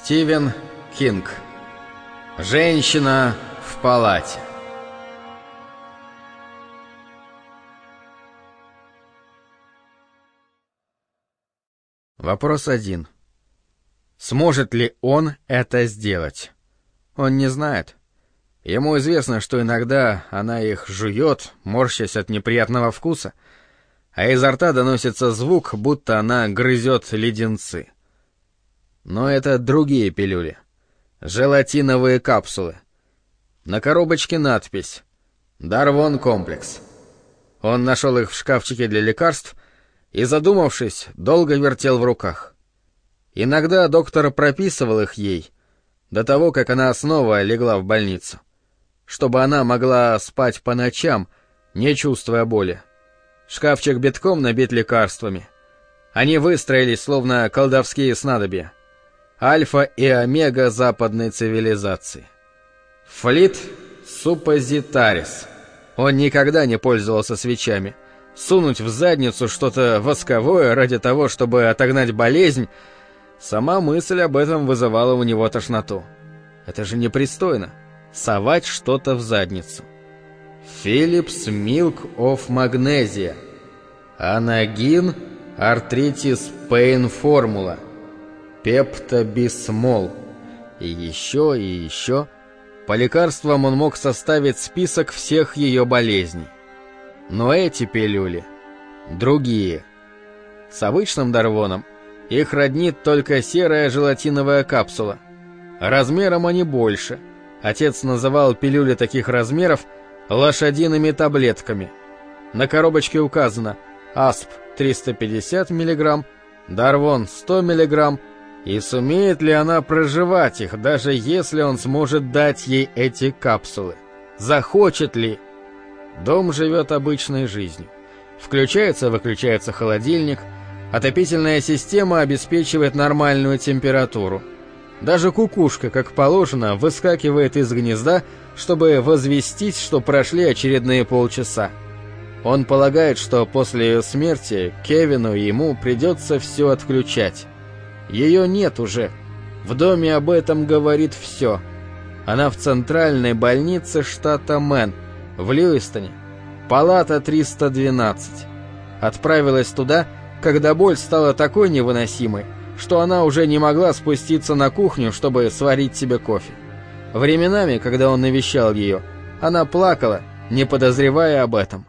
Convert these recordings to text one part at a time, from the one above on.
Стивен Кинг. Женщина в палате. Вопрос 1. Сможет ли он это сделать? Он не знает. Ему известно, что иногда она их жует, морщась от неприятного вкуса, а изо рта доносится звук, будто она грызет леденцы. Но это другие пилюли. Желатиновые капсулы. На коробочке надпись «Дарвон комплекс». Он нашел их в шкафчике для лекарств и, задумавшись, долго вертел в руках. Иногда доктор прописывал их ей, до того, как она снова легла в больницу, чтобы она могла спать по ночам, не чувствуя боли. Шкафчик битком набит лекарствами. Они выстроились, словно колдовские снадобья. Альфа и омега западной цивилизации. Флит суппозитарис. Он никогда не пользовался свечами. Сунуть в задницу что-то восковое ради того, чтобы отогнать болезнь, сама мысль об этом вызывала у него тошноту. Это же непристойно — совать что-то в задницу. Philips Milk of Magnesia. Анагин Arthritis Pain Formula. Пептобисмол. И еще. По лекарствам он мог составить список всех ее болезней. Но эти пилюли другие. С обычным Дарвоном их роднит только серая желатиновая капсула. Размером они больше. Отец называл пилюли таких размеров лошадиными таблетками. На коробочке указано АСП 350 мг, Дарвон 100 мг, и сумеет ли она проживать их, даже если он сможет дать ей эти капсулы? Захочет ли? Дом живет обычной жизнью. Включается-выключается холодильник, отопительная система обеспечивает нормальную температуру. Даже кукушка, как положено, выскакивает из гнезда, чтобы возвестить, что прошли очередные полчаса. Он полагает, что после ее смерти Кевину и ему придется все отключать. Ее нет уже. В доме об этом говорит все. Она в центральной больнице штата Мэн, в Льюистоне, палата 312. Отправилась туда, когда боль стала такой невыносимой, что она уже не могла спуститься на кухню, чтобы сварить себе кофе. Временами, когда он навещал ее, она плакала, не подозревая об этом.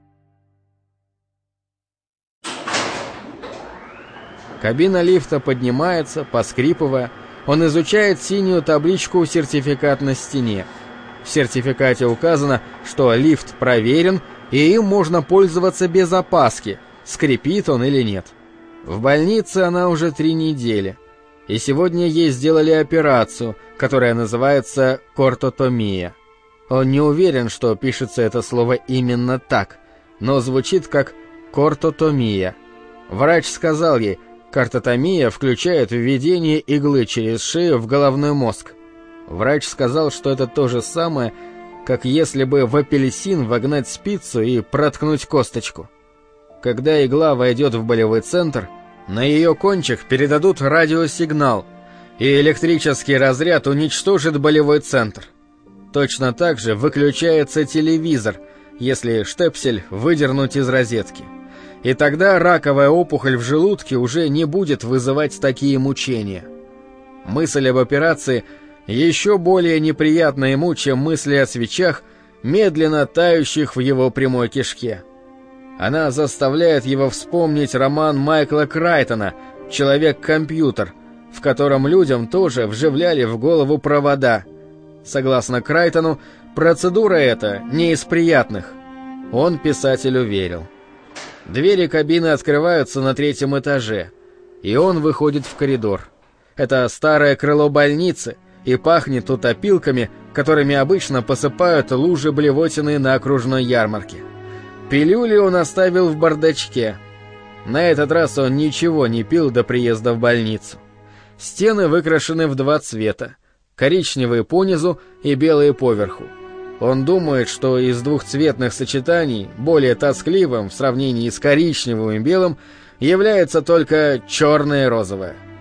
Кабина лифта поднимается, поскрипывая. Он изучает синюю табличку «Сертификат» на стене. В сертификате указано, что лифт проверен, и им можно пользоваться без опаски, скрипит он или нет. В больнице она уже 3 недели. И сегодня ей сделали операцию, которая называется кортотомия. Он не уверен, что пишется это слово именно так, но звучит как кортотомия. Врач сказал ей, кортотомия включает введение иглы через шею в головной мозг. Врач сказал, что это то же самое, как если бы в апельсин вогнать спицу и проткнуть косточку. Когда игла войдет в болевой центр, на ее кончик передадут радиосигнал, и электрический разряд уничтожит болевой центр. Точно так же выключается телевизор, если штепсель выдернуть из розетки. И тогда раковая опухоль в желудке уже не будет вызывать такие мучения. Мысль об операции еще более неприятна ему, чем мысли о свечах, медленно тающих в его прямой кишке. Она заставляет его вспомнить роман Майкла Крайтона «Человек-компьютер», в котором людям тоже вживляли в голову провода. Согласно Крайтону, процедура эта не из приятных. Он писателю верил. Двери кабины открываются на 3-м этаже, и он выходит в коридор. Это старое крыло больницы, и пахнет тут опилками, которыми обычно посыпают лужи блевотины на окружной ярмарке. Пилюли он оставил в бардачке. На этот раз он ничего не пил до приезда в больницу. Стены выкрашены в 2 цвета: коричневые понизу и белые поверху. Он думает, что из двухцветных сочетаний более тоскливым в сравнении с коричневым и белым является только черное и розовое.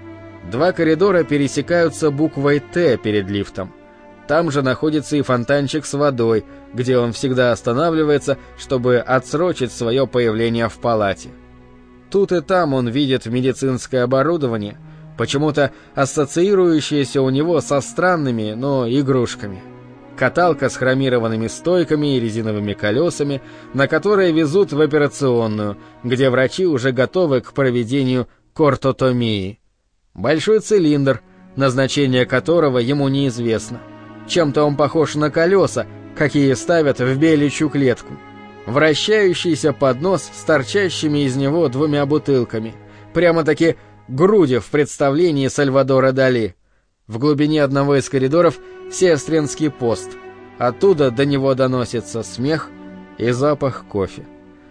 Два коридора пересекаются буквой «Т» перед лифтом. Там же находится и фонтанчик с водой, где он всегда останавливается, чтобы отсрочить свое появление в палате. Тут и там он видит медицинское оборудование, почему-то ассоциирующееся у него со странными, но игрушками. Каталка с хромированными стойками и резиновыми колесами, на которые везут в операционную, где врачи уже готовы к проведению кортотомии. Большой цилиндр, назначение которого ему неизвестно. Чем-то он похож на колеса, какие ставят в беличью клетку. Вращающийся поднос с торчащими из него двумя бутылками. Прямо-таки груди в представлении Сальвадора Дали. В глубине одного из коридоров сестринский пост. Оттуда до него доносится смех и запах кофе.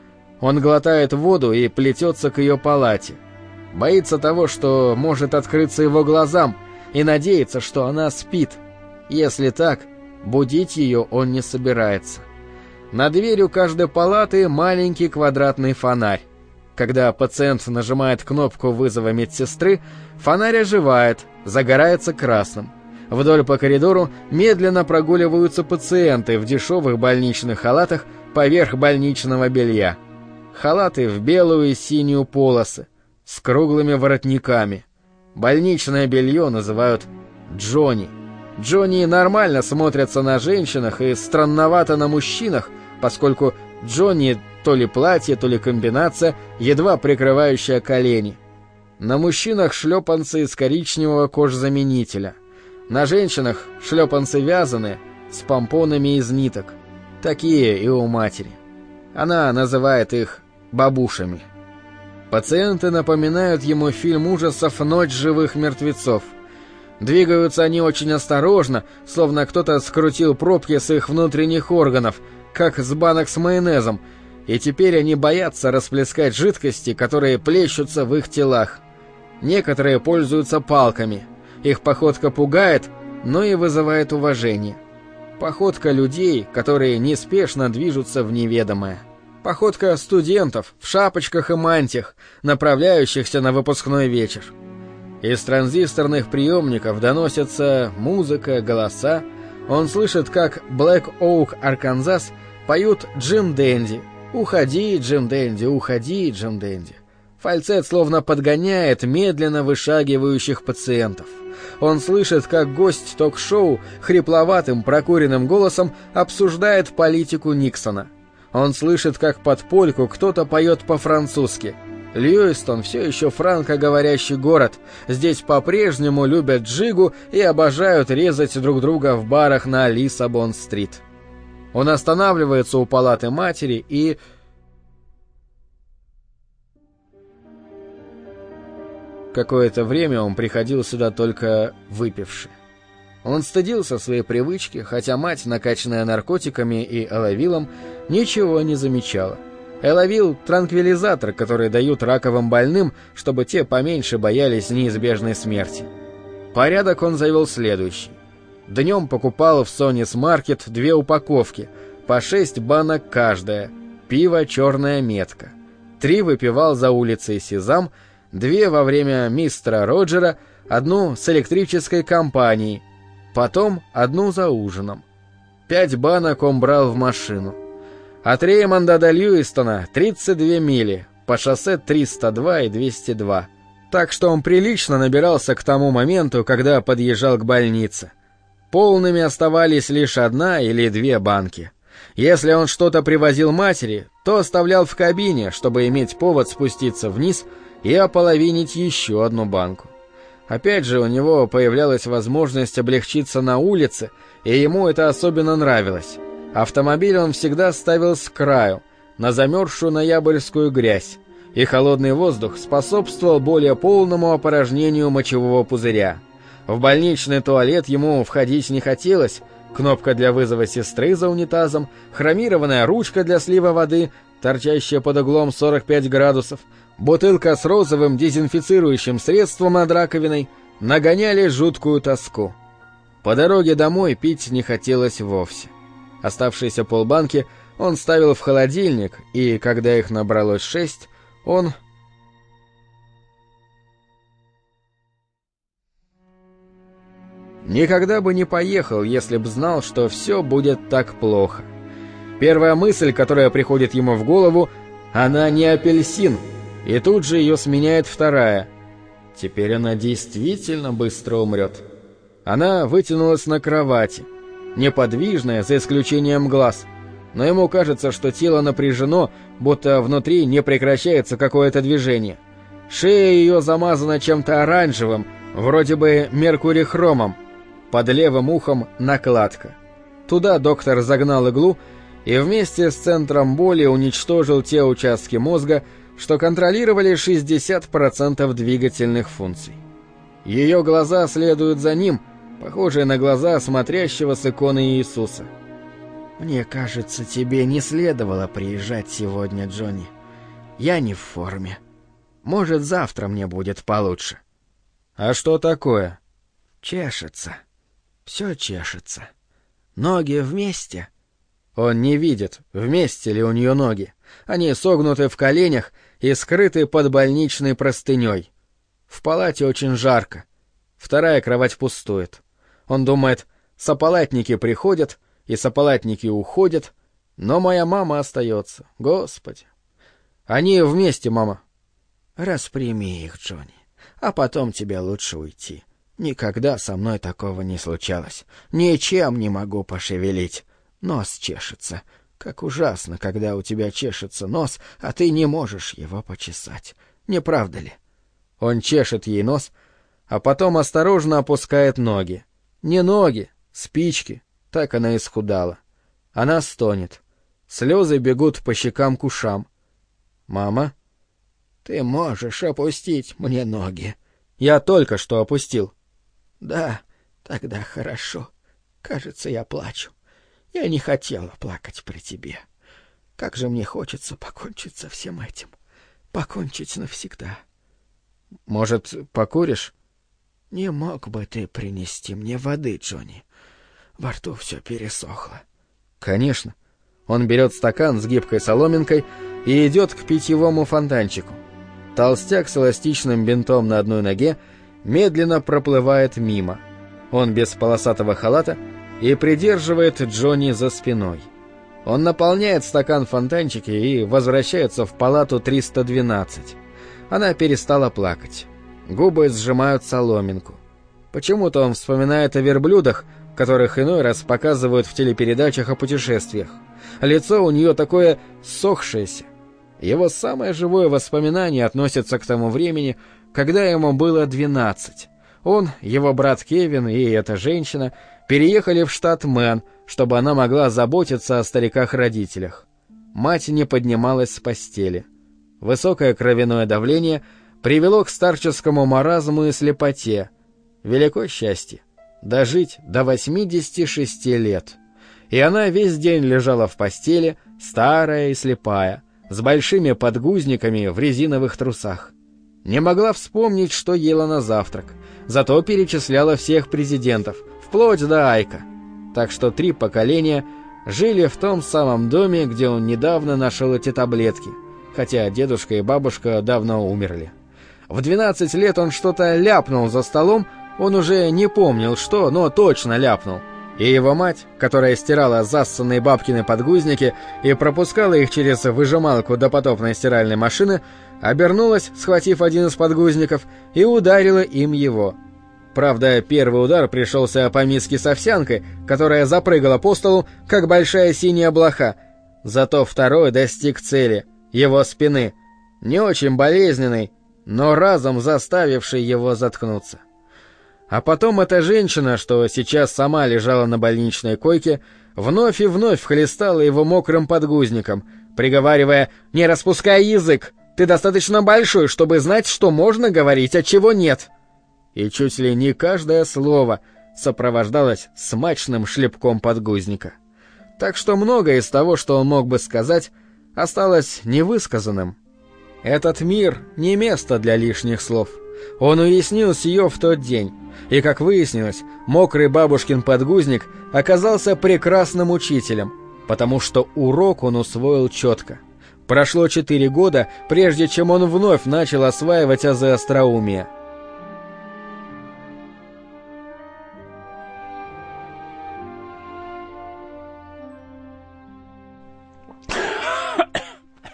Он глотает воду и плетется к ее палате. Боится того, что может открыться его глазам, и надеется, что она спит. Если так, будить ее он не собирается. Над дверью каждой палаты маленький квадратный фонарь. Когда пациент нажимает кнопку вызова медсестры, фонарь оживает, загорается красным. Вдоль по коридору медленно прогуливаются пациенты в дешевых больничных халатах поверх больничного белья. Халаты в белую и синюю полосы, с круглыми воротниками. Больничное белье называют «Джонни». Джонни нормально смотрятся на женщинах и странновато на мужчинах, поскольку Джонни то ли платье, то ли комбинация, едва прикрывающая колени. На мужчинах шлепанцы из коричневого кожзаменителя. На женщинах шлепанцы вязаные, с помпонами из ниток. Такие и у матери. Она называет их бабушами. Пациенты напоминают ему фильм ужасов «Ночь живых мертвецов». Двигаются они очень осторожно, словно кто-то скрутил пробки с их внутренних органов, как с банок с майонезом, и теперь они боятся расплескать жидкости, которые плещутся в их телах. Некоторые пользуются палками. Их походка пугает, но и вызывает уважение. Походка людей, которые неспешно движутся в неведомое. Походка студентов в шапочках и мантиях, направляющихся на выпускной вечер. Из транзисторных приемников доносятся музыка, голоса. Он слышит, как Black Oak, Арканзас поют «Джим Дэнди». «Уходи, Джим Дэнди, уходи, Джим Дэнди». Фальцет словно подгоняет медленно вышагивающих пациентов. Он слышит, как гость ток-шоу хрипловатым прокуренным голосом обсуждает политику Никсона. Он слышит, как под польку кто-то поет по-французски. Льюистон все еще франкоговорящий город. Здесь по-прежнему любят джигу и обожают резать друг друга в барах на Лиссабон-стрит. Он останавливается у палаты матери и... Какое-то время он приходил сюда только выпивший. Он стыдился своей привычки, хотя мать, накачанная наркотиками и элавилом, ничего не замечала. Элавил — транквилизатор, который дают раковым больным, чтобы те поменьше боялись неизбежной смерти. Порядок он завел следующий. Днем покупал в Сонис Маркет 2 упаковки, по 6 банок каждая, пиво «Черная метка». 3 выпивал за улицей Сезам, 2 во время мистера Роджера, 1 с электрической компанией, потом 1 за ужином. 5 банок он брал в машину. От Реймонда до Льюистона 32 мили, по шоссе 302 и 202. Так что он прилично набирался к тому моменту, когда подъезжал к больнице. Полными оставались лишь 1 или 2 банки. Если он что-то привозил матери, то оставлял в кабине, чтобы иметь повод спуститься вниз и ополовинить еще 1 банку. Опять же, у него появлялась возможность облегчиться на улице, и ему это особенно нравилось. Автомобиль он всегда ставил с краю, на замерзшую ноябрьскую грязь, и холодный воздух способствовал более полному опорожнению мочевого пузыря. В больничный туалет ему входить не хотелось, кнопка для вызова сестры за унитазом, хромированная ручка для слива воды, торчащая под углом 45 градусов, бутылка с розовым дезинфицирующим средством над раковиной нагоняли жуткую тоску. По дороге домой пить не хотелось вовсе. Оставшиеся полбанки он ставил в холодильник, и, когда их набралось 6, он Никогда бы не поехал, если б знал, что все будет так плохо. Первая мысль, которая приходит ему в голову, она не апельсин, и тут же ее сменяет вторая. Теперь она действительно быстро умрет. Она вытянулась на кровати, неподвижная, за исключением глаз, но ему кажется, что тело напряжено, будто внутри не прекращается какое-то движение. Шея ее замазана чем-то оранжевым, вроде бы меркурихромом. Под левым ухом накладка. Туда доктор загнал иглу и вместе с центром боли уничтожил те участки мозга, что контролировали 60% двигательных функций. Ее глаза следуют за ним, похожие на глаза смотрящего с иконы Иисуса. «Мне кажется, тебе не следовало приезжать сегодня, Джонни. Я не в форме. Может, завтра мне будет получше». «А что такое?» «Чешется. Все чешется. Ноги вместе». Он не видит, вместе ли у нее ноги. Они согнуты в коленях и скрыты под больничной простыней. В палате очень жарко. Вторая кровать пустует. Он думает, сопалатники приходят, и сопалатники уходят, но моя мама остается. Господи! Они вместе, мама. Распрями их, Джонни, а потом тебе лучше уйти. Никогда со мной такого не случалось. Ничем не могу пошевелить. Нос чешется. Как ужасно, когда у тебя чешется нос, а ты не можешь его почесать. Не правда ли? Он чешет ей нос, а потом осторожно опускает ноги. Не ноги, спички. Так она исхудала. Она стонет. Слезы бегут по щекам к ушам. «Мама?» «Ты можешь опустить мне ноги». «Я только что опустил». «Да, тогда хорошо. Кажется, я плачу. Я не хотела плакать при тебе. Как же мне хочется покончить со всем этим. Покончить навсегда». «Может, покуришь?» «Не мог бы ты принести мне воды, Джонни? Во рту все пересохло». «Конечно». Он берет стакан с гибкой соломинкой и идет к питьевому фонтанчику. Толстяк с эластичным бинтом на одной ноге медленно проплывает мимо. Он без полосатого халата и придерживает Джонни за спиной. Он наполняет стакан в фонтанчике и возвращается в палату 312. Она перестала плакать. Губы сжимают соломинку. Почему-то он вспоминает о верблюдах, которых иной раз показывают в телепередачах о путешествиях. Лицо у нее такое ссохшееся. Его самое живое воспоминание относится к тому времени, когда ему было 12. Он, его брат Кевин и эта женщина переехали в штат Мэн, чтобы она могла заботиться о стариках-родителях. Мать не поднималась с постели. Высокое кровяное давление привело к старческому маразму и слепоте. Великое счастье — дожить до 86 лет. И она весь день лежала в постели, старая и слепая, с большими подгузниками в резиновых трусах. Не могла вспомнить, что ела на завтрак, зато перечисляла всех президентов, вплоть до Айка. Так что 3 поколения жили в том самом доме, где он недавно нашел эти таблетки, хотя дедушка и бабушка давно умерли. В 12 лет он что-то ляпнул за столом, он уже не помнил что, но точно ляпнул. И его мать, которая стирала зассанные бабкины подгузники и пропускала их через выжималку допотопной стиральной машины, обернулась, схватив один из подгузников, и ударила им его. Правда, первый удар пришелся по миске с овсянкой, которая запрыгала по столу, как большая синяя блоха. Зато второй достиг цели — его спины, не очень болезненной, но разом заставившей его заткнуться. А потом эта женщина, что сейчас сама лежала на больничной койке, вновь и вновь хлестала его мокрым подгузником, приговаривая: «Не распускай язык! Ты достаточно большой, чтобы знать, что можно говорить, а чего нет!» И чуть ли не каждое слово сопровождалось смачным шлепком подгузника. Так что многое из того, что он мог бы сказать, осталось невысказанным. Этот мир не место для лишних слов. Он уяснил сие в тот день, и, как выяснилось, мокрый бабушкин подгузник оказался прекрасным учителем, потому что урок он усвоил четко. Прошло 4 года, прежде чем он вновь начал осваивать азы остроумия.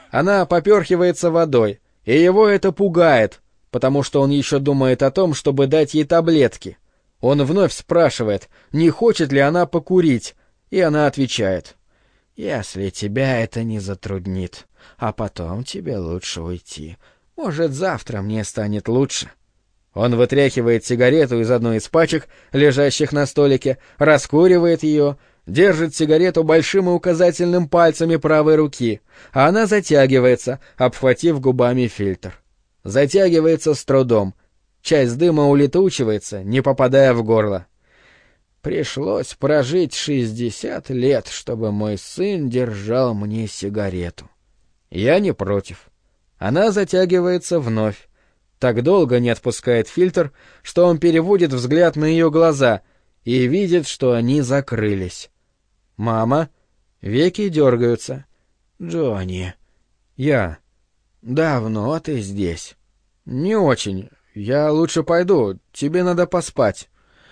Она поперхивается водой, и его это пугает, потому что он еще думает о том, чтобы дать ей таблетки. Он вновь спрашивает, не хочет ли она покурить, и она отвечает: «Если тебя это не затруднит, а потом тебе лучше уйти. Может, завтра мне станет лучше». Он вытряхивает сигарету из одной из пачек, лежащих на столике, раскуривает ее, держит сигарету большим и указательным пальцами правой руки, а она затягивается, обхватив губами фильтр. Затягивается с трудом. Часть дыма улетучивается, не попадая в горло. «Пришлось прожить 60 лет, чтобы мой сын держал мне сигарету». Я не против. Она затягивается вновь. Так долго не отпускает фильтр, что он переводит взгляд на ее глаза и видит, что они закрылись. «Мама?» Веки дергаются. «Джонни». «Я». «Давно ты здесь?» «Не очень. Я лучше пойду. Тебе надо поспать».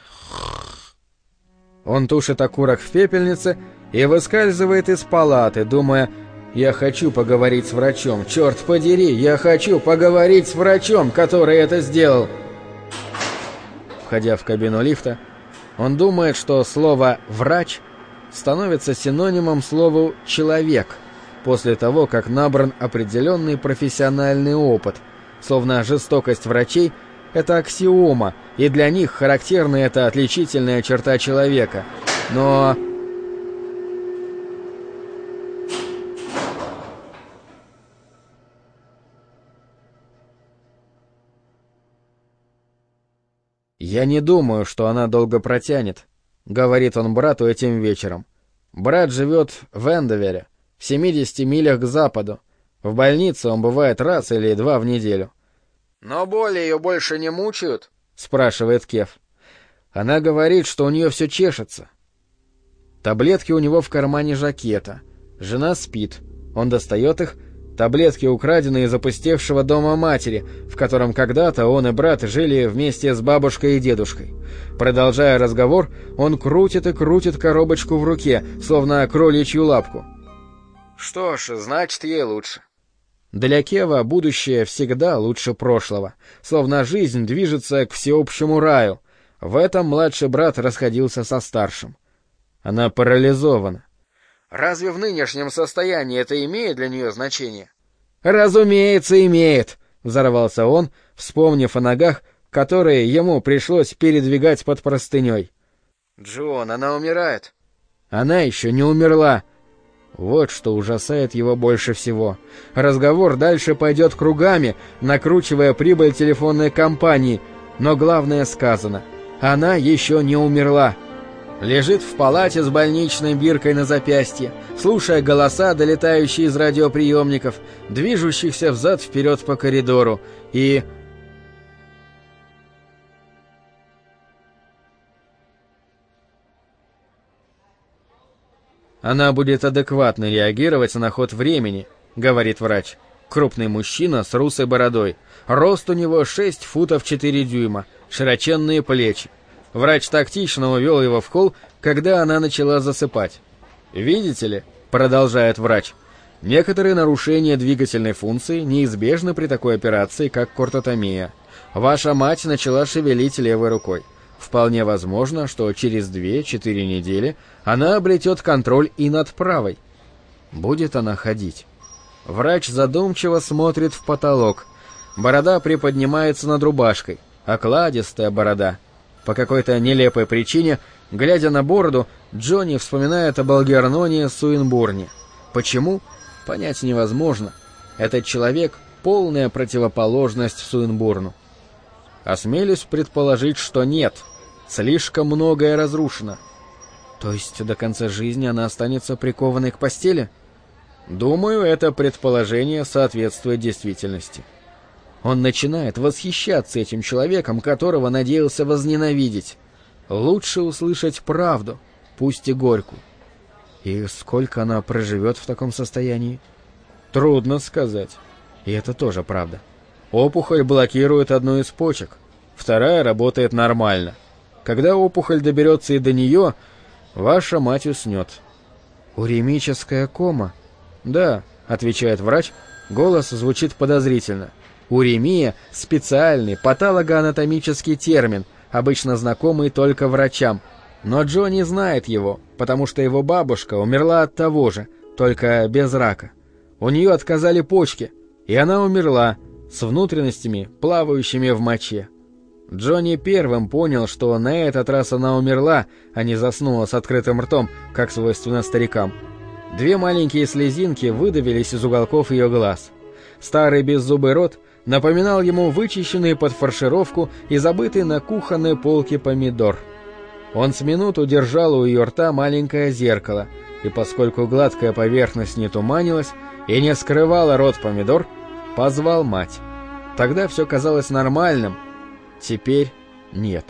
Он тушит окурок в пепельнице и выскальзывает из палаты, думая: «Я хочу поговорить с врачом, черт подери, я хочу поговорить с врачом, который это сделал». Входя в кабину лифта, он думает, что слово «врач» становится синонимом слову «человек» после того, как набран определенный профессиональный опыт, словно жестокость врачей — это аксиома, и для них характерна эта отличительная черта человека. Но... «Я не думаю, что она долго протянет», — говорит он брату этим вечером. Брат живет в Эндовере, в 70 милях к западу. В больнице он бывает раз или два в неделю. «Но боли ее больше не мучают?» — спрашивает Кев. Она говорит, что у нее все чешется. Таблетки у него в кармане жакета. Жена спит. Он достает их. Таблетки украдены из опустевшего дома матери, в котором когда-то он и брат жили вместе с бабушкой и дедушкой. Продолжая разговор, он крутит и крутит коробочку в руке, словно кроличью лапку. «Что ж, значит, ей лучше». Для Кева будущее всегда лучше прошлого, словно жизнь движется к всеобщему раю. В этом младший брат расходился со старшим. Она парализована. Разве в нынешнем состоянии это имеет для нее значение? «Разумеется, имеет», — взорвался он, вспомнив о ногах, которые ему пришлось передвигать под простыней. «Джон, она умирает». Она еще не умерла. Вот что ужасает его больше всего. Разговор дальше пойдет кругами, накручивая прибыль телефонной компании, но главное сказано. Она еще не умерла. Лежит в палате с больничной биркой на запястье, слушая голоса, долетающие из радиоприемников, движущихся взад-вперед по коридору, и... «Она будет адекватно реагировать на ход времени», — говорит врач. Крупный мужчина с русой бородой. Рост у него 6 футов 4 дюйма, широченные плечи. Врач тактично увел его в холл, когда она начала засыпать. «Видите ли», — продолжает врач, — «некоторые нарушения двигательной функции неизбежны при такой операции, как кортотомия. Ваша мать начала шевелить левой рукой. Вполне возможно, что через 2-4 недели она обретет контроль и над правой. Будет она ходить». Врач задумчиво смотрит в потолок. Борода приподнимается над рубашкой. Окладистая борода. По какой-то нелепой причине, глядя на бороду, Джонни вспоминает об Алгерноне Суинбурне. Почему? Понять невозможно. Этот человек — полная противоположность Суинбурну. Осмелюсь предположить, что нет. Слишком многое разрушено. То есть до конца жизни она останется прикованной к постели? Думаю, это предположение соответствует действительности. Он начинает восхищаться этим человеком, которого надеялся возненавидеть. Лучше услышать правду, пусть и горькую. И сколько она проживет в таком состоянии? Трудно сказать. И это тоже правда. Опухоль блокирует одну из почек, вторая работает нормально. Когда опухоль доберется и до нее, ваша мать уснет. Уремическая кома? Да, отвечает врач, Голос звучит подозрительно. Уремия – специальный патологоанатомический термин, обычно знакомый только врачам. Но Джонни знает его, потому что его бабушка умерла от того же, только без рака. У нее отказали почки, и она умерла, с внутренностями, плавающими в моче. Джонни первым понял, что на этот раз она умерла, а не заснула с открытым ртом, как свойственно старикам. 2 маленькие слезинки выдавились из уголков ее глаз. Старый беззубый рот напоминал ему вычищенный под фаршировку и забытый на кухонной полке помидор. Он с минуту держал у ее рта маленькое зеркало, и поскольку гладкая поверхность не туманилась и не скрывала рот помидор, позвал мать. Тогда все казалось нормальным, теперь нет.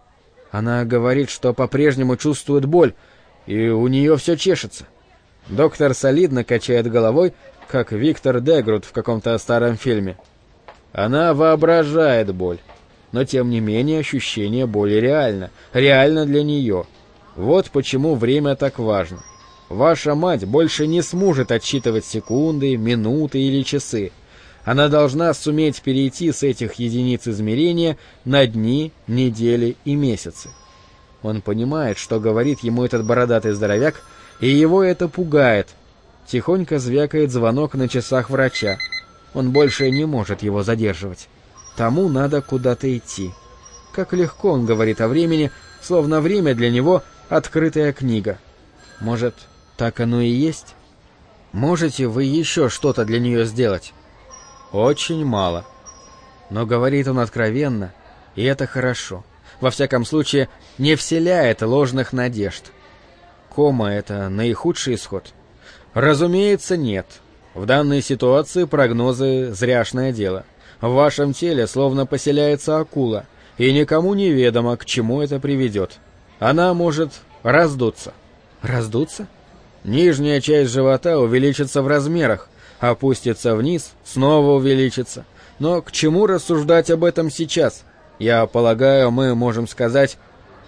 Она говорит, что по-прежнему чувствует боль, и у нее все чешется. Доктор солидно качает головой, как Виктор Дегрут в каком-то старом фильме. Она воображает боль, но тем не менее ощущение боли реально для нее. Вот почему время так важно. Ваша мать больше не сможет отсчитывать секунды, минуты или часы. Она должна суметь перейти с этих единиц измерения на дни, недели и месяцы. Он понимает, что говорит ему этот бородатый здоровяк, и его это пугает. Тихонько звякает звонок на часах врача. Он больше не может его задерживать. Тому надо куда-то идти. Как легко он говорит о времени, словно время для него — открытая книга. Может, так оно и есть? Можете вы еще что-то для нее сделать? Очень мало. Но говорит он откровенно, и это хорошо. Во всяком случае, не вселяет ложных надежд. Кома — это наихудший исход? Разумеется, нет. В данной ситуации прогнозы — зряшное дело. В вашем теле словно поселяется акула, и никому не ведомо, к чему это приведет. Она может раздуться. Раздуться? Нижняя часть живота увеличится в размерах, опустится вниз, снова увеличится. Но к чему рассуждать об этом сейчас? Я полагаю, мы можем сказать...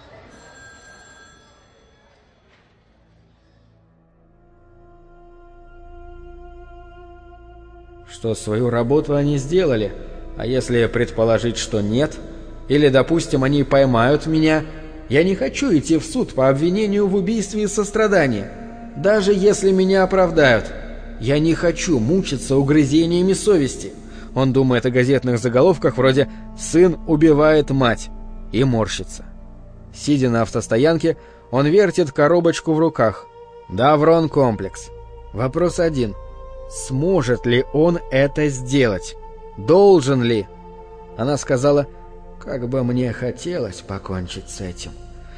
что свою работу они сделали, а если предположить, что нет, или, допустим, они поймают меня, я не хочу идти в суд по обвинению в убийстве из сострадания, даже если меня оправдают. Я не хочу мучиться угрызениями совести. Он думает о газетных заголовках вроде «Сын убивает мать» и морщится. Сидя на автостоянке, он вертит коробочку в руках. Даврон-комплекс. Вопрос 1. Сможет ли он это сделать? Должен ли? Она сказала: «Как бы мне хотелось покончить с этим.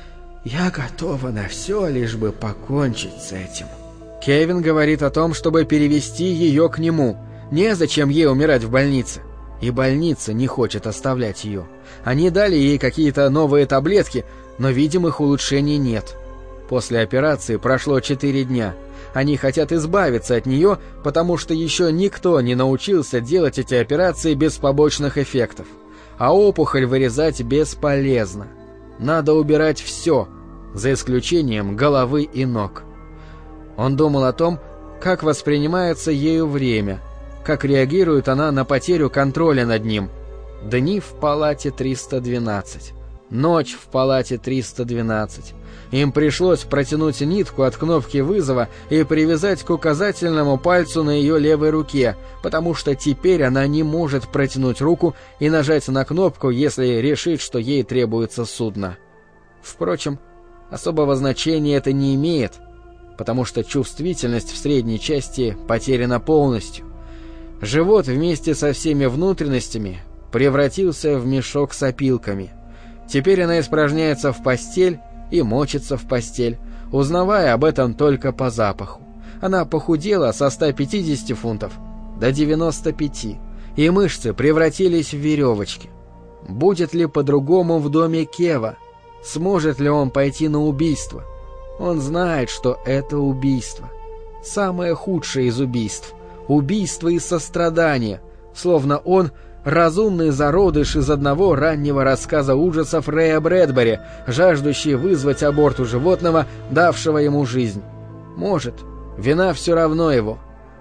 Я готова на все, лишь бы покончить с этим». Кевин говорит о том, чтобы перевести ее к нему. Незачем ей умирать в больнице. И больница не хочет оставлять ее. Они дали ей какие-то новые таблетки, но видимых улучшений нет. После операции прошло 4 дня. Они хотят избавиться от нее, потому что еще никто не научился делать эти операции без побочных эффектов. А опухоль вырезать бесполезно. Надо убирать все, за исключением головы и ног. Он думал о том, как воспринимается ею время, как реагирует она на потерю контроля над ним. Дни в палате 312, ночь в палате 312. Им пришлось протянуть нитку от кнопки вызова и привязать к указательному пальцу на ее левой руке, потому что теперь она не может протянуть руку и нажать на кнопку, если решит, что ей требуется судно. Впрочем, особого значения это не имеет, потому что чувствительность в средней части потеряна полностью. Живот вместе со всеми внутренностями превратился в мешок с опилками. Теперь она испражняется в постель и мочится в постель, узнавая об этом только по запаху. Она похудела со 150 фунтов до 95, и мышцы превратились в веревочки. Будет ли по-другому в доме Кева? Сможет ли он пойти на убийство? Он знает, что это убийство. Самое худшее из убийств. Убийство из сострадания, словно он разумный зародыш из одного раннего рассказа ужасов Рэя Брэдбери, жаждущий вызвать аборт у животного, давшего ему жизнь. Может, вина все равно его.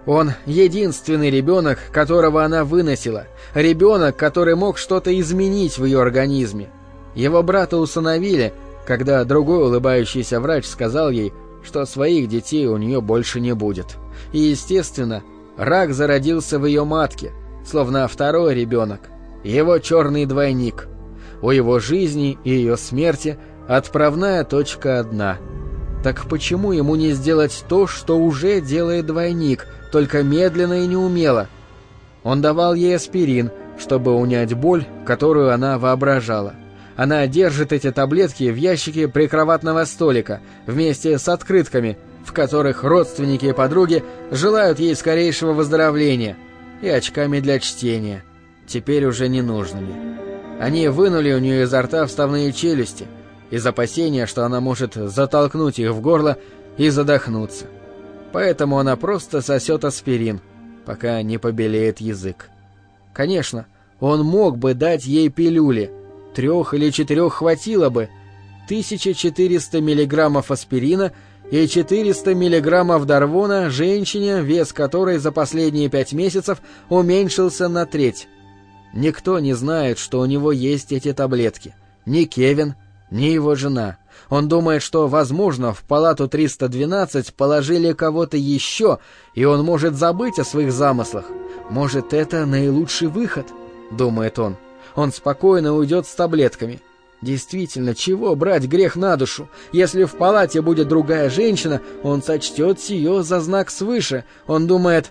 Он единственный ребенок, которого она выносила, ребенок, который мог что-то изменить в ее организме. Его брата усыновили, когда другой улыбающийся врач сказал ей, что своих детей у нее больше не будет. И, естественно, рак зародился в ее матке, словно второй ребенок, его черный двойник. У его жизни и ее смерти отправная точка одна. Так почему ему не сделать то, что уже делает двойник, только медленно и неумело? Он давал ей аспирин, чтобы унять боль, которую она воображала. Она держит эти таблетки в ящике прикроватного столика, вместе с открытками, в которых родственники и подруги желают ей скорейшего выздоровления, и очками для чтения, теперь уже ненужными. Они вынули у нее изо рта вставные челюсти, из опасения, что она может затолкнуть их в горло и задохнуться. Поэтому она просто сосет аспирин, пока не побелеет язык. Конечно, он мог бы дать ей пилюли, 3 или 4 хватило бы, 1400 миллиграммов аспирина и 400 миллиграммов дарвона женщине, вес которой за последние 5 месяцев уменьшился на треть. Никто не знает, что у него есть эти таблетки. Ни Кевин, ни его жена. Он думает, что, возможно, в палату 312 положили кого-то еще, и он может забыть о своих замыслах. Может, это наилучший выход, думает он. Он спокойно уйдет с таблетками. Действительно, чего брать грех на душу? Если в палате будет другая женщина, он сочтет сие за знак свыше. Он думает...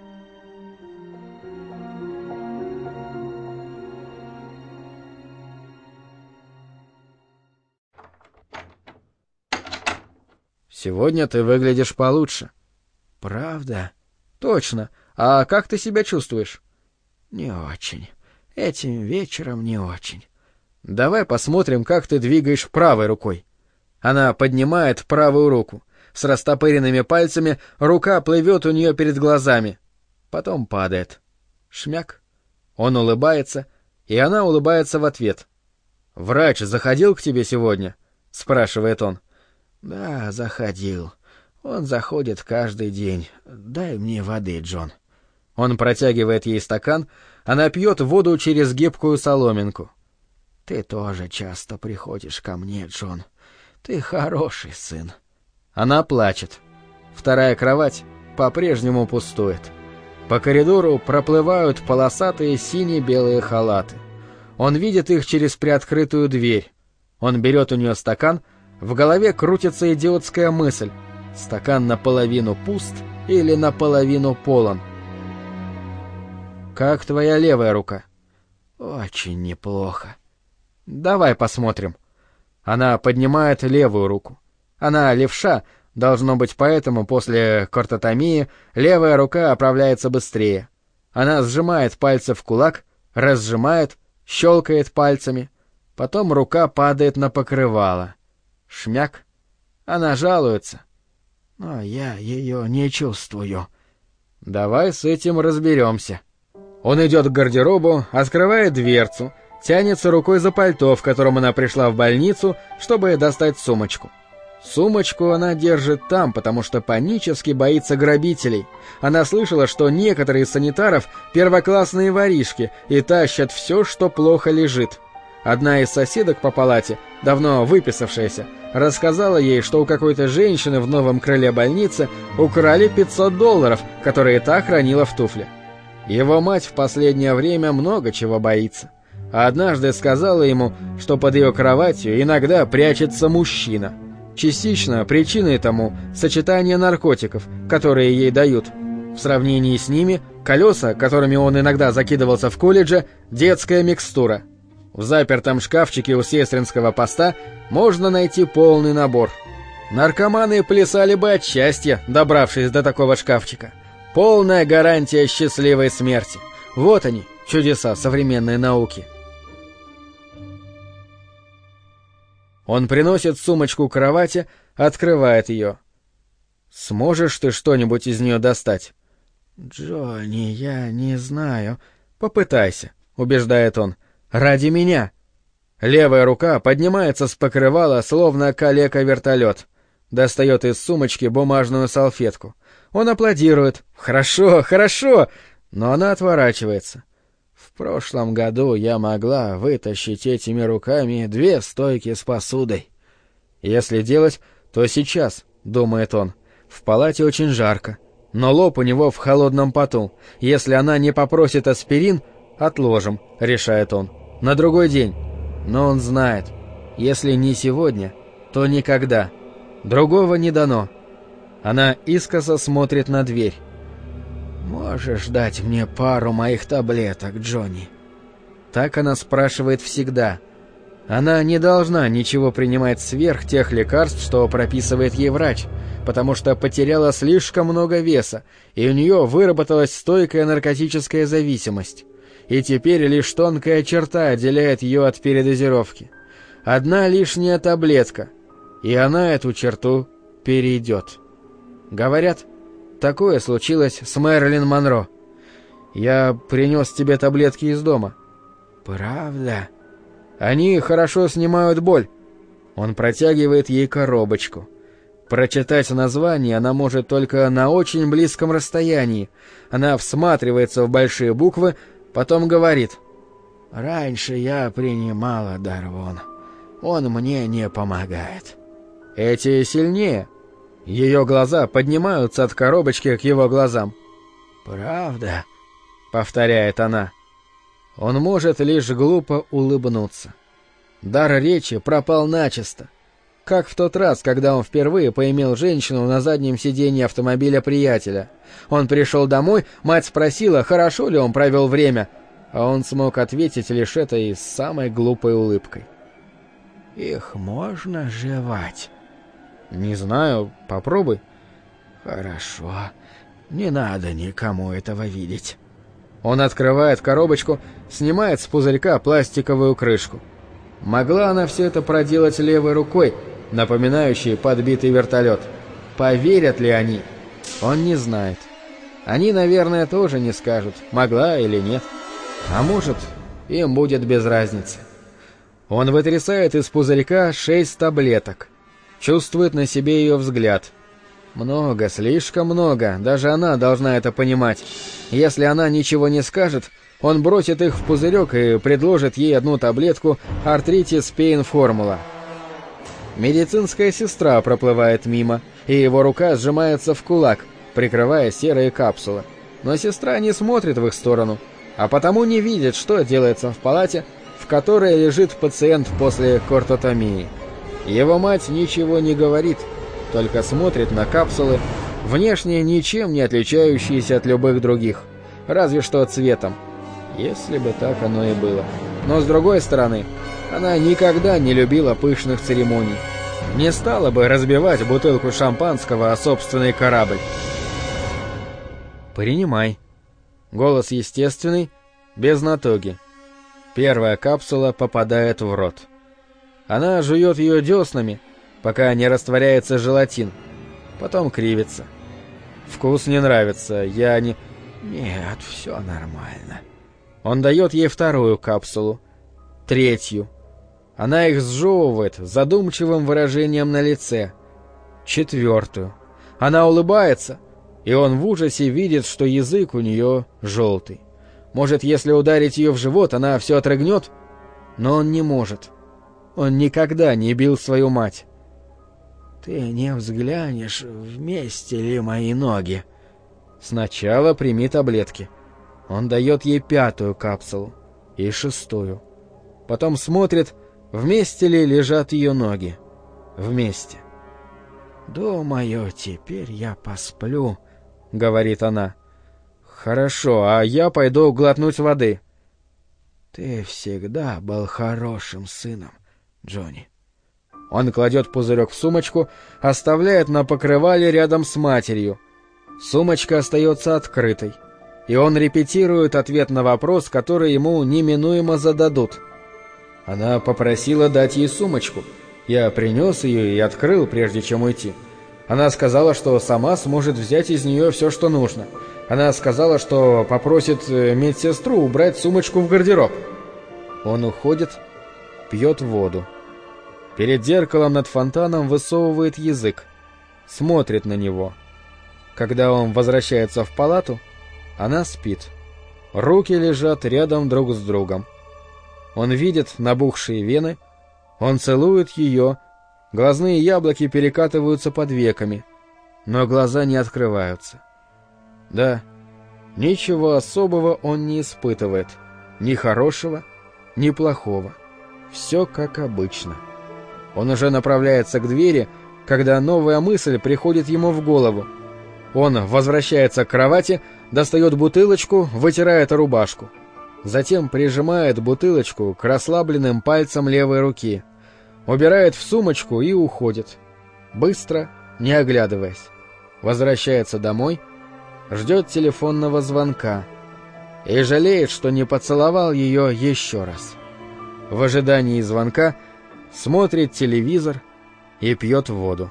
«Сегодня ты выглядишь получше». «Правда?» «Точно. А как ты себя чувствуешь?» «Не очень. Этим вечером не очень». «Давай посмотрим, как ты двигаешь правой рукой». Она поднимает правую руку. С растопыренными пальцами рука плывет у нее перед глазами. Потом падает. Шмяк. Он улыбается, и она улыбается в ответ. «Врач заходил к тебе сегодня?» — спрашивает он. «Да, заходил. Он заходит каждый день. Дай мне воды, Джон». Он протягивает ей стакан, она пьет воду через гибкую соломинку. «Ты тоже часто приходишь ко мне, Джон. Ты хороший сын». Она плачет. Вторая кровать по-прежнему пустует. По коридору проплывают полосатые сине-белые халаты. Он видит их через приоткрытую дверь. Он берет у нее стакан. В голове крутится идиотская мысль. Стакан наполовину пуст или наполовину полон. «Как твоя левая рука?» «Очень неплохо». «Давай посмотрим». Она поднимает левую руку. Она левша, должно быть, поэтому после кортотомии левая рука оправляется быстрее. Она сжимает пальцы в кулак, разжимает, щелкает пальцами. Потом рука падает на покрывало. Шмяк. Она жалуется. «Но я ее не чувствую». «Давай с этим разберемся». Он идет к гардеробу, открывает дверцу, тянется рукой за пальто, в котором она пришла в больницу, чтобы достать сумочку. Сумочку она держит там, потому что панически боится грабителей. Она слышала, что некоторые из санитаров — первоклассные воришки и тащат все, что плохо лежит. Одна из соседок по палате, давно выписавшаяся, рассказала ей, что у какой-то женщины в новом крыле больницы украли $500, которые та хранила в туфле. Его мать в последнее время много чего боится. А однажды сказала ему, что под ее кроватью иногда прячется мужчина. Частично причиной тому сочетание наркотиков, которые ей дают. В сравнении с ними колеса, которыми он иногда закидывался в колледже, детская микстура. В запертом шкафчике у сестринского поста можно найти полный набор. Наркоманы плясали бы от счастья, добравшись до такого шкафчика. Полная гарантия счастливой смерти. Вот они, чудеса современной науки. Он приносит сумочку к кровати, открывает ее. «Сможешь ты что-нибудь из нее достать?» «Джонни, я не знаю». «Попытайся», — убеждает он. «Ради меня». Левая рука поднимается с покрывала, словно калека-вертолет. Достает из сумочки бумажную салфетку. Он аплодирует. «Хорошо, хорошо!» Но она отворачивается. «В прошлом году я могла вытащить этими руками 2 стойки с посудой». «Если делать, то сейчас», — думает он. В палате очень жарко, но лоб у него в холодном поту. Если она не попросит аспирин, отложим, решает он, на другой день. Но он знает, если не сегодня, то никогда. Другого не дано. Она искоса смотрит на дверь. «Можешь дать мне пару моих таблеток, Джонни?» Так она спрашивает всегда. Она не должна ничего принимать сверх тех лекарств, что прописывает ей врач, потому что потеряла слишком много веса, и у нее выработалась стойкая наркотическая зависимость. И теперь лишь тонкая черта отделяет ее от передозировки. Одна лишняя таблетка, и она эту черту перейдет. Говорят, такое случилось с Мэрилин Монро. «Я принес тебе таблетки из дома». «Правда?» «Они хорошо снимают боль». Он протягивает ей коробочку. Прочитать название она может только на очень близком расстоянии. Она всматривается в большие буквы, потом говорит: «Раньше я принимала Дарвон. Он мне не помогает». «Эти сильнее». Ее глаза поднимаются от коробочки к его глазам. «Правда?» — повторяет она. Он может лишь глупо улыбнуться. Дар речи пропал начисто. Как в тот раз, когда он впервые поимел женщину на заднем сиденье автомобиля приятеля. Он пришел домой, мать спросила, хорошо ли он провел время, а он смог ответить лишь этой самой глупой улыбкой. «Их можно жевать?» «Не знаю, попробуй». «Хорошо, не надо никому этого видеть». Он открывает коробочку, снимает с пузырька пластиковую крышку. Могла она все это проделать левой рукой, напоминающей подбитый вертолет. Поверят ли они? Он не знает. Они, наверное, тоже не скажут, могла или нет. А может, им будет без разницы. Он вытрясает из пузырька 6 таблеток. Чувствует на себе ее взгляд. Много, слишком много, даже она должна это понимать. Если она ничего не скажет, он бросит их в пузырек и предложит ей 1 таблетку артритис пейн формула. Медицинская сестра проплывает мимо, и его рука сжимается в кулак, прикрывая серые капсулы. Но сестра не смотрит в их сторону, а потому не видит, что делается в палате, в которой лежит пациент после кортотомии. Его мать ничего не говорит, только смотрит на капсулы, внешне ничем не отличающиеся от любых других, разве что цветом. Если бы так оно и было. Но с другой стороны, она никогда не любила пышных церемоний. Не стала бы разбивать бутылку шампанского о собственный корабль. «Принимай». Голос естественный, без натуги. Первая капсула попадает в рот. Она жует ее деснами, пока не растворяется желатин. Потом кривится. «Вкус не нравится, я не...» «Нет, все нормально». Он дает ей 2 капсулу, 3. Она их сжевывает с задумчивым выражением на лице. 4. Она улыбается, и он в ужасе видит, что язык у нее желтый. Может, если ударить ее в живот, она все отрыгнет? Но он не может. Он никогда не бил свою мать. «Ты не взглянешь, вместе ли мои ноги?» «Сначала прими таблетки». Он дает ей 5 капсулу и 6. Потом смотрит, вместе ли лежат ее ноги. Вместе. «Думаю, теперь я посплю», — говорит она. «Хорошо, а я пойду глотнуть воды». «Ты всегда был хорошим сыном, Джонни». Он кладет пузырек в сумочку, оставляет на покрывале рядом с матерью. Сумочка остается открытой, и он репетирует ответ на вопрос, который ему неминуемо зададут. Она попросила дать ей сумочку. Я принес ее и открыл, прежде чем уйти. Она сказала, что сама сможет взять из нее все, что нужно. Она сказала, что попросит медсестру убрать сумочку в гардероб. Он уходит, пьет воду. Перед зеркалом над фонтаном высовывает язык. Смотрит на него. Когда он возвращается в палату, она спит. Руки лежат рядом друг с другом. Он видит набухшие вены, он целует ее, глазные яблоки перекатываются под веками, но глаза не открываются. Да, ничего особого он не испытывает, ни хорошего, ни плохого. Все как обычно. Он уже направляется к двери, когда новая мысль приходит ему в голову. Он возвращается к кровати, достает бутылочку, вытирает рубашку. Затем прижимает бутылочку к расслабленным пальцам левой руки, убирает в сумочку и уходит. Быстро, не оглядываясь. Возвращается домой, ждет телефонного звонка и жалеет, что не поцеловал ее еще раз. В ожидании звонка смотрит телевизор и пьет воду.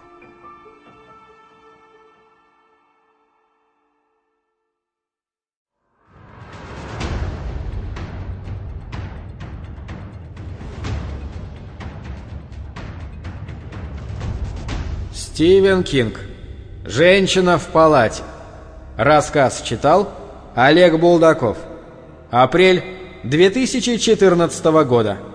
Стивен Кинг. «Женщина в палате». Рассказ читал Олег Булдаков. Апрель 2014 года.